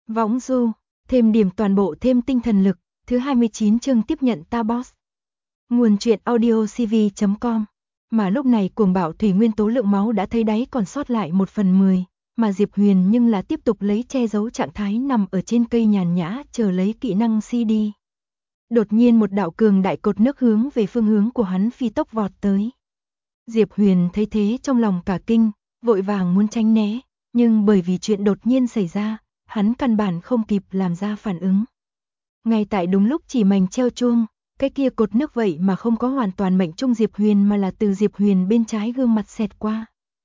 Võng du, thêm điểm toàn bộ thêm tinh thần lực, thứ 29 chương tiếp nhận ta boss. Nguồn truyện audio cv.com. Mà lúc này cuồng bạo thủy nguyên tố lượng máu đã thấy đáy còn sót lại 1/10, mà Diệp Huyền nhưng là tiếp tục lấy che giấu trạng thái nằm ở trên cây nhàn nhã chờ lấy kỹ năng CD. Đột nhiên một đạo cường đại cột nước hướng về phương hướng của hắn phi tốc vọt tới. Diệp Huyền thấy thế trong lòng cả kinh, vội vàng muốn tránh né, nhưng bởi vì chuyện đột nhiên xảy ra, hắn căn bản không kịp làm ra phản ứng. Ngay tại đúng lúc chỉ mảnh treo chuông, cái kia cột nước vậy mà không có hoàn toàn mệnh trung Diệp Huyền mà là từ Diệp Huyền bên trái gương mặt xẹt qua.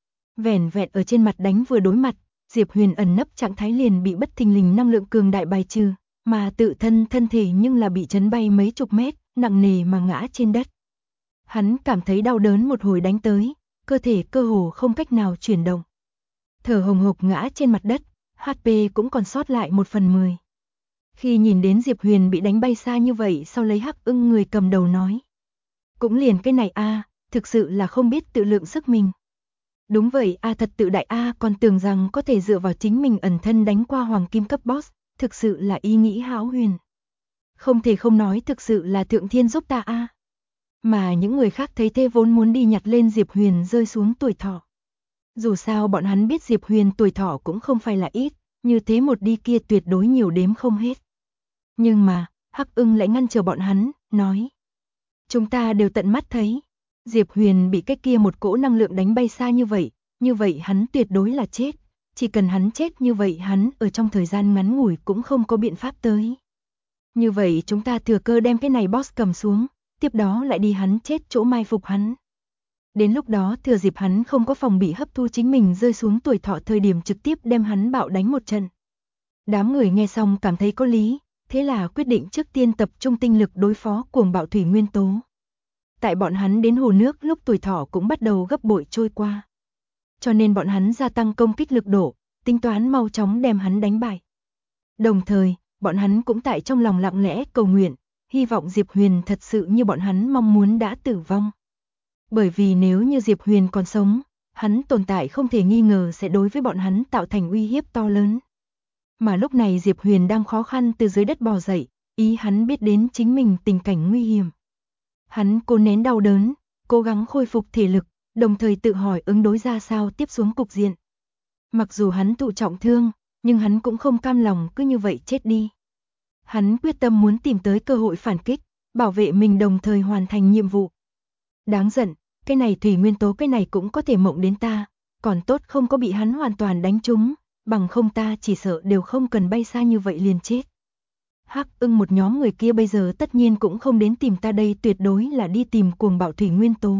Vẻn vẹn ở trên mặt đánh vừa đối mặt, Diệp Huyền ẩn nấp trạng thái liền bị bất thình lình năng lượng cường đại bài trừ, mà tự thân thân thể nhưng là bị chấn bay mấy chục mét, nặng nề mà ngã trên đất. Hắn cảm thấy đau đớn một hồi đánh tới, cơ thể cơ hồ không cách nào chuyển động. Thở hồng hộc ngã trên mặt đất, HP cũng còn sót lại 1/10. Khi nhìn đến Diệp Huyền bị đánh bay xa như vậy, sau lấy Hắc Ưng người cầm đầu nói: "Cũng liền cái này a, thực sự là không biết tự lượng sức mình." "Đúng vậy a, thật tự đại a, còn tưởng rằng có thể dựa vào chính mình ẩn thân đánh qua hoàng kim cấp boss, thực sự là ý nghĩ hão huyền. Không thể không nói thực sự là thượng thiên giúp ta a." Mà những người khác thấy thế vốn muốn đi nhặt lên Diệp Huyền rơi xuống tuổi thọ. Dù sao bọn hắn biết Diệp Huyền tuổi thọ cũng không phải là ít, như thế một đi kia tuyệt đối nhiều đếm không hết. Nhưng mà, Hắc Ưng lại ngăn trở bọn hắn, nói: "Chúng ta đều tận mắt thấy, Diệp Huyền bị cái kia một cỗ năng lượng đánh bay xa như vậy hắn tuyệt đối là chết, chỉ cần hắn chết như vậy hắn ở trong thời gian ngắn ngủi cũng không có biện pháp tới. Như vậy chúng ta thừa cơ đem cái này boss cầm xuống, tiếp đó lại đi hắn chết chỗ mai phục hắn. Đến lúc đó thừa dịp hắn không có phòng bị hấp thu chính mình rơi xuống tuổi thọ thời điểm trực tiếp đem hắn bạo đánh một trận." Đám người nghe xong cảm thấy có lý, thế là quyết định trước tiên tập trung tinh lực đối phó cuồng bạo thủy nguyên tố. Tại bọn hắn đến hồ nước lúc tuổi thọ cũng bắt đầu gấp bội trôi qua. Cho nên bọn hắn gia tăng công kích lực độ, tính toán mau chóng đem hắn đánh bại. Đồng thời, bọn hắn cũng tại trong lòng lặng lẽ cầu nguyện, hy vọng Diệp Huyền thật sự như bọn hắn mong muốn đã tử vong. Bởi vì nếu như Diệp Huyền còn sống, hắn tồn tại không thể nghi ngờ sẽ đối với bọn hắn tạo thành uy hiếp to lớn. Mà lúc này Diệp Huyền đang khó khăn từ dưới đất bò dậy, ý hắn biết đến chính mình tình cảnh nguy hiểm. Hắn cố nén đau đớn, cố gắng khôi phục thể lực, đồng thời tự hỏi ứng đối ra sao tiếp xuống cục diện. Mặc dù hắn thụ trọng thương, nhưng hắn cũng không cam lòng cứ như vậy chết đi. Hắn quyết tâm muốn tìm tới cơ hội phản kích, bảo vệ mình đồng thời hoàn thành nhiệm vụ. Đáng giận, cái này thủy nguyên tố cái này cũng có thể mộng đến ta, còn tốt không có bị hắn hoàn toàn đánh trúng, bằng không ta chỉ sợ đều không cần bay xa như vậy liền chết. Hắc Ưng một nhóm người kia bây giờ tất nhiên cũng không đến tìm ta đây, tuyệt đối là đi tìm cuồng bạo thủy nguyên tố.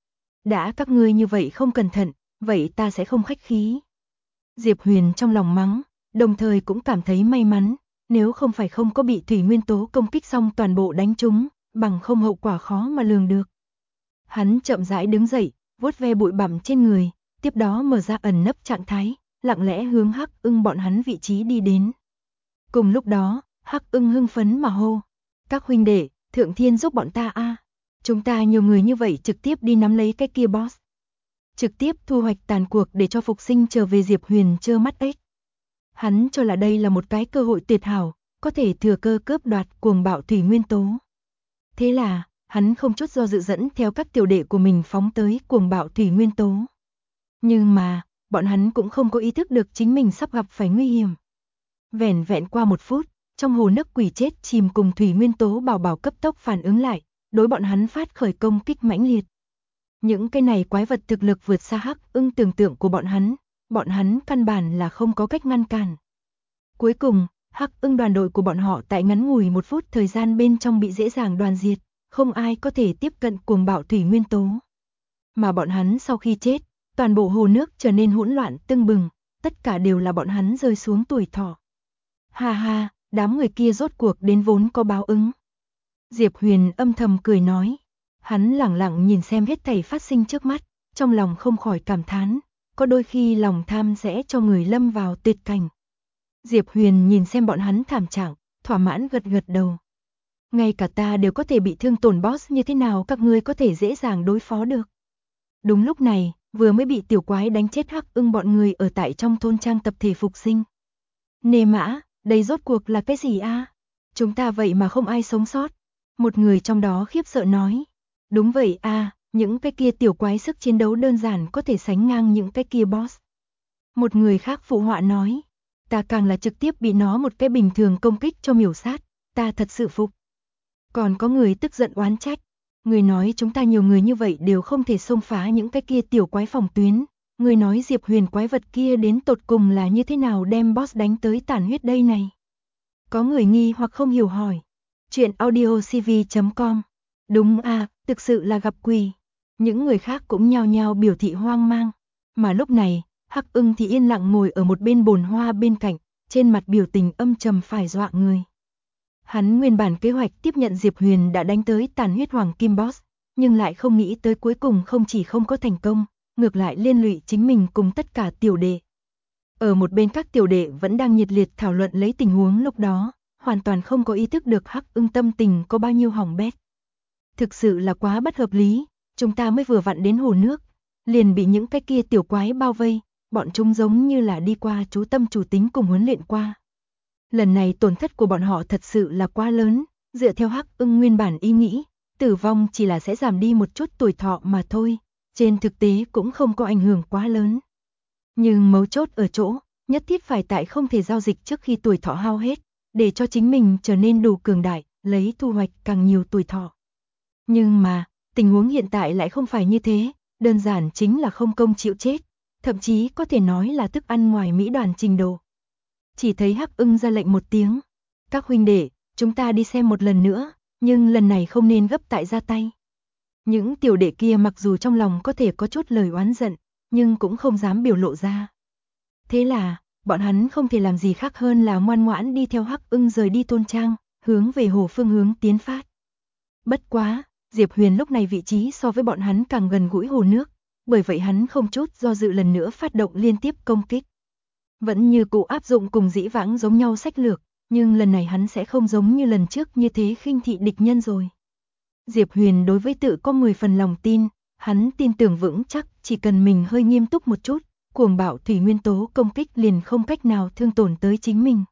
Đã các ngươi như vậy không cẩn thận, vậy ta sẽ không khách khí." Diệp Huyền trong lòng mắng, đồng thời cũng cảm thấy may mắn, nếu không phải không có bị thủy nguyên tố công kích xong toàn bộ đánh trúng, bằng không hậu quả khó mà lường được. Hắn chậm rãi đứng dậy, vuốt ve bụi bặm trên người, tiếp đó mở ra ẩn nấp trạng thái, lặng lẽ hướng Hắc Ưng bọn hắn vị trí đi đến. Cùng lúc đó, Hắc Ưng hưng phấn mà hô: "Các huynh đệ, thượng thiên giúp bọn ta a, chúng ta nhiều người như vậy trực tiếp đi nắm lấy cái kia boss. Trực tiếp thu hoạch tàn cuộc để cho phục sinh trở về." Diệp Huyền trơ mắt ếch. Hắn cho là đây là một cái cơ hội tuyệt hảo, có thể thừa cơ cướp đoạt cuồng bạo thủy nguyên tố. Thế là, hắn không chút do dự dẫn theo các tiểu đệ của mình phóng tới cuồng bạo thủy nguyên tố. Nhưng mà, bọn hắn cũng không có ý thức được chính mình sắp gặp phải nguy hiểm. Vẻn vẹn qua 1 phút, trong hồ nước quỷ chết chìm cùng thủy nguyên tố bảo bảo cấp tốc phản ứng lại, đối bọn hắn phát khởi công kích mãnh liệt. Những cái này quái vật thực lực vượt xa Hắc Ưng tưởng tượng của bọn hắn căn bản là không có cách ngăn cản. Cuối cùng, Hắc Ưng đoàn đội của bọn họ tại ngắn ngủi 1 phút thời gian bên trong bị dễ dàng đoàn diệt, không ai có thể tiếp cận cuồng bạo thủy nguyên tố. Mà bọn hắn sau khi chết, toàn bộ hồ nước trở nên hỗn loạn tưng bừng, tất cả đều là bọn hắn rơi xuống tuổi thọ. Ha ha, đám người kia rốt cuộc đến vốn có báo ứng. Diệp Huyền âm thầm cười nói. Hắn lẳng lặng nhìn xem hết thảy phát sinh trước mắt, trong lòng không khỏi cảm thán, có đôi khi lòng tham sẽ cho người lâm vào tuyệt cảnh. Diệp Huyền nhìn xem bọn hắn thảm trạng, thỏa mãn gật gật đầu. Ngay cả ta đều có thể bị thương tổn, boss như thế nào các ngươi có thể dễ dàng đối phó được. Đúng lúc này, vừa mới bị tiểu quái đánh chết Hắc Ưng bọn người ở tại trong thôn trang tập thể phục sinh. Nê Mã, Đây rốt cuộc là cái gì a? Chúng ta vậy mà không ai sống sót. Một người trong đó khiếp sợ nói. Đúng vậy a, những cái kia tiểu quái sức chiến đấu đơn giản có thể sánh ngang những cái kia boss. Một người khác phụ họa nói. Ta càng là trực tiếp bị nó một cái bình thường công kích cho miểu sát, ta thật sự phục. Còn có người tức giận oán trách. Người nói chúng ta nhiều người như vậy đều không thể xông phá những cái kia tiểu quái phòng tuyến. Người nói Diệp Huyền quái vật kia đến tột cùng là như thế nào đem boss đánh tới tàn huyết đây này. Có người nghi hoặc không hiểu hỏi. Chuyện audiocv.com. Đúng à, thực sự là gặp quỷ. Những người khác cũng nhao nhao biểu thị hoang mang. Mà lúc này, Hắc Ưng thì yên lặng ngồi ở một bên bồn hoa bên cạnh, trên mặt biểu tình âm trầm phải dọa người. Hắn nguyên bản kế hoạch tiếp nhận Diệp Huyền đã đánh tới tàn huyết hoàng kim boss, nhưng lại không nghĩ tới cuối cùng không chỉ không có thành công, ngược lại liên lụy chính mình cùng tất cả tiểu đệ. Ở một bên các tiểu đệ vẫn đang nhiệt liệt thảo luận lấy tình huống lúc đó, hoàn toàn không có ý thức được Hắc Ưng tâm tình có bao nhiêu hỏng bét. Thực sự là quá bất hợp lý, chúng ta mới vừa vặn đến hồ nước, liền bị những cái kia tiểu quái bao vây, bọn chúng giống như là đi qua chú tâm chủ tính cùng huấn luyện qua. Lần này tổn thất của bọn họ thật sự là quá lớn, dựa theo Hắc Ưng nguyên bản ý nghĩ, tử vong chỉ là sẽ giảm đi một chút tuổi thọ mà thôi, trên thực tế cũng không có ảnh hưởng quá lớn. Nhưng mấu chốt ở chỗ, nhất thiết phải tại không thể giao dịch trước khi tuổi thọ hao hết, để cho chính mình trở nên đủ cường đại, lấy thu hoạch càng nhiều tuổi thọ. Nhưng mà, tình huống hiện tại lại không phải như thế, đơn giản chính là không công chịu chết, thậm chí có thể nói là thức ăn ngoài mỹ đoàn trình độ. Chỉ thấy Hắc Ưng ra lệnh một tiếng. Các huynh đệ, chúng ta đi xem một lần nữa, nhưng lần này không nên gấp tại ra tay. Những tiểu đệ kia mặc dù trong lòng có thể có chút lời oán giận, nhưng cũng không dám biểu lộ ra. Thế là, bọn hắn không thể làm gì khác hơn là ngoan ngoãn đi theo Hắc Ưng rời đi thôn trang, hướng về hồ phương hướng tiến phát. Bất quá, Diệp Huyền lúc này vị trí so với bọn hắn càng gần gũi hồ nước, bởi vậy hắn không chút do dự lần nữa phát động liên tiếp công kích. Vẫn như cũ áp dụng cùng dĩ vãng giống nhau sách lược, nhưng lần này hắn sẽ không giống như lần trước như thế khinh thị địch nhân rồi. Diệp Huyền đối với tự có 10 phần lòng tin, hắn tin tưởng vững chắc chỉ cần mình hơi nghiêm túc một chút, cuồng bạo thủy nguyên tố công kích liền không cách nào thương tổn tới chính mình.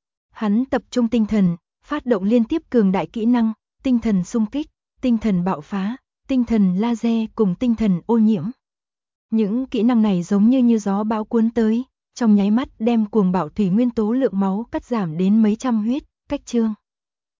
Hắn tập trung tinh thần, phát động liên tiếp cường đại kỹ năng, tinh thần xung kích, tinh thần bạo phá, tinh thần laser cùng tinh thần ô nhiễm. Những kỹ năng này giống như gió bão cuốn tới, trong nháy mắt đem cuồng bạo thủy nguyên tố lượng máu cắt giảm đến mấy trăm huyết, cách chương.